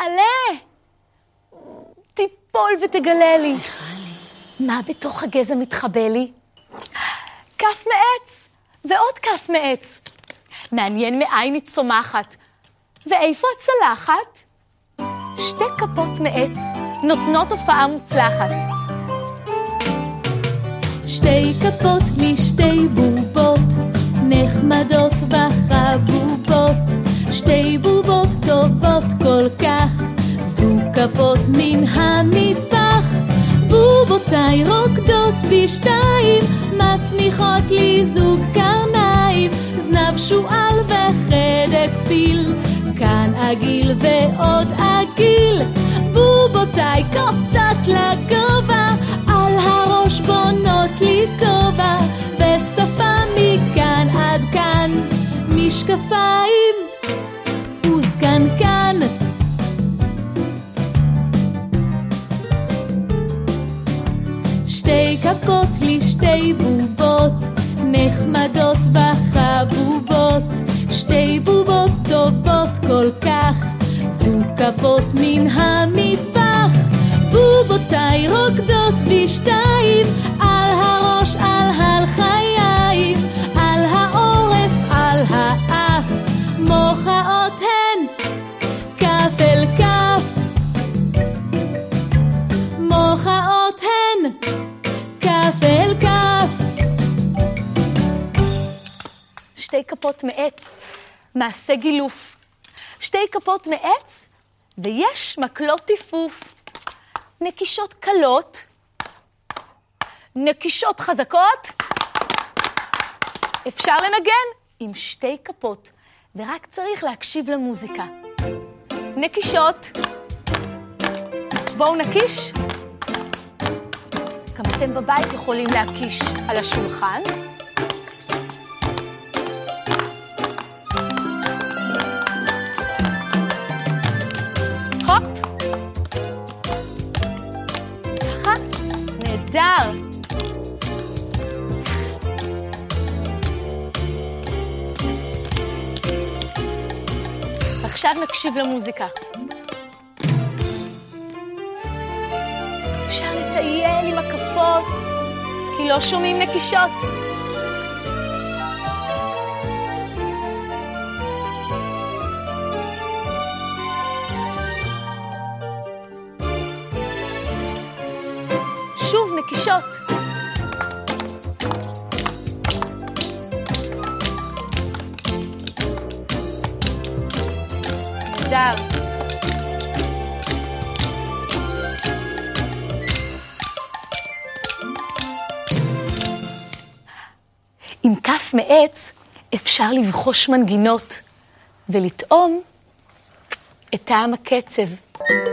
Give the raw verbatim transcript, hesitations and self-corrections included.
עלה! תיפול ותגלה לי. מה בתוך הגזע מתחבא לי? כף מעץ, ועוד כף מעץ. מעניין מאין היא צומחת. ואיפה הצלחת? שתי כפות מעץ נותנות הופעה מוצלחת. שתי כפות משתי בובות, נחמדות וחבובות. שתי בובות טובות כל כך, זו כפות מן המטבח. בובותיי רוקדות בשתיים, מצמיחות לי זוג קרניים. זנב שועל וחדק פיל, כאן עגיל ועוד עגיל. בובותיי קופצת לגובה, על הראש בונות לי כובע. ושפה מכאן עד כאן, משקפיים וזקנקן. שתי כפות לי שתי בובות, נחמדות וחבובות. שתי בובות טובות כל כך, זו כפות מן המטבח. בובותיי רוקדות בשתיים, על הראש, על החיים, על העורף, על האף. מוחאות הן כף אל כף, מוחאות הן כף אל כף. שתי כפות מעץ, מעשה גילוף. שתי כפות מעץ, ויש מקלות טיפוף. נקישות קלות, נקישות חזקות. אפשר לנגן עם שתי כפות, ורק צריך להקשיב למוזיקה. נקישות. בואו נקיש. גם אתם בבית יכולים להקיש על השולחן. הופ. ככה. נהדר. עכשיו נקשיב למוזיקה. אפשר לטייל עם הכפות, כי לא שומעים נקישות. שוב נקישות. נהדר. עם כף מעץ אפשר לבחוש מנגינות ולטעום את טעם הקצב.